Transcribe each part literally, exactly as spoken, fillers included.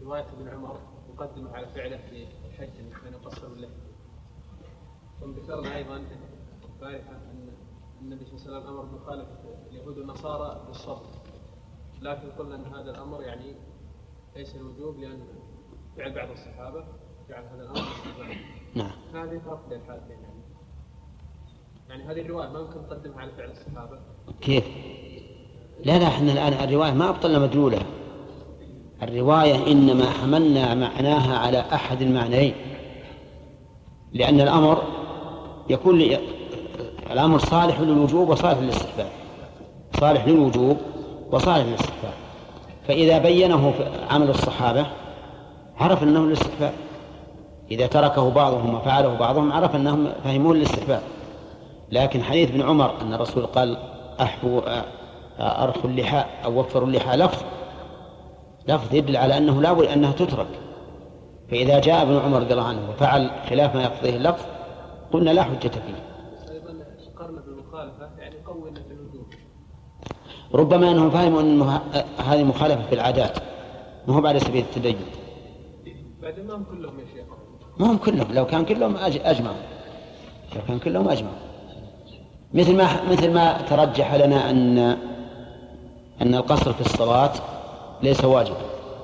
رواية ابن عمر مقدمة على فعله في الحج أن يقصر اللحية. ثم ذكرنا أيضا بارحة أن النبي صلى الله عليه وسلم أمر بمخالفة اليهود والنصارى بالصبر، لكن قلنا أن هذا الأمر يعني ليس الوجوب لأن فعل بعض الصحابة جعل هذا الأمر استحبابا. نعم. هذه فرق بين الحالتين يعني. يعني هذه الرواية ما يمكن نقدمها على فعل الصحابة. كيف؟ لا لا احنا الآن الرواية ما أبطلنا مدلولها. الرواية إنما حملنا معناها على أحد المعنيين، لأن الأمر يكون لي... الأمر صالح للوجوب وصالح للاستحباب، صالح للوجوب وصالح للاستحباب. فإذا بينه عمل الصحابة عرف أنه للاستحباب، إذا تركه بعضهم وفعله بعضهم عرف أنهم فهمون للاستحباب. لكن حديث ابن عمر أن الرسول قال أحبوا أرخوا اللحى أو وفروا اللحى لفظ لفظ يدل على أنه لا بد أنها تترك. فإذا جاء ابن عمر رضي الله عنه وفعل خلاف ما يقتضيه اللفظ قلنا لا حجة فيه. أيضا قرن بالمخالفة يعني قونا في الوجوب. ربما أنهم فهموا أن هذه مخالفة في العادات، ما هو بعد سبيل التدين. بعد ما هم كلهم يا شيخ. ما هم كلهم، لو كان كلهم أجمعوا، لو كان كلهم أجمعوا. مثل ما مثل ما ترجح لنا أن أن القصر في الصلاة ليس واجبا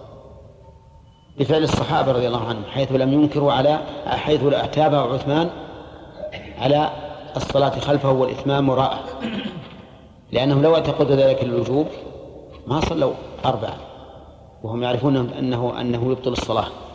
بفعل الصحابة رضي الله عنهم، حيث لم ينكروا على حيث لا تابع عثمان على الصلاة خلفه والإتمام وراءه، لأنهم لو اعتقدوا ذلك الوجوب ما صلوا أربعة وهم يعرفون أنه أنه يبطل الصلاة.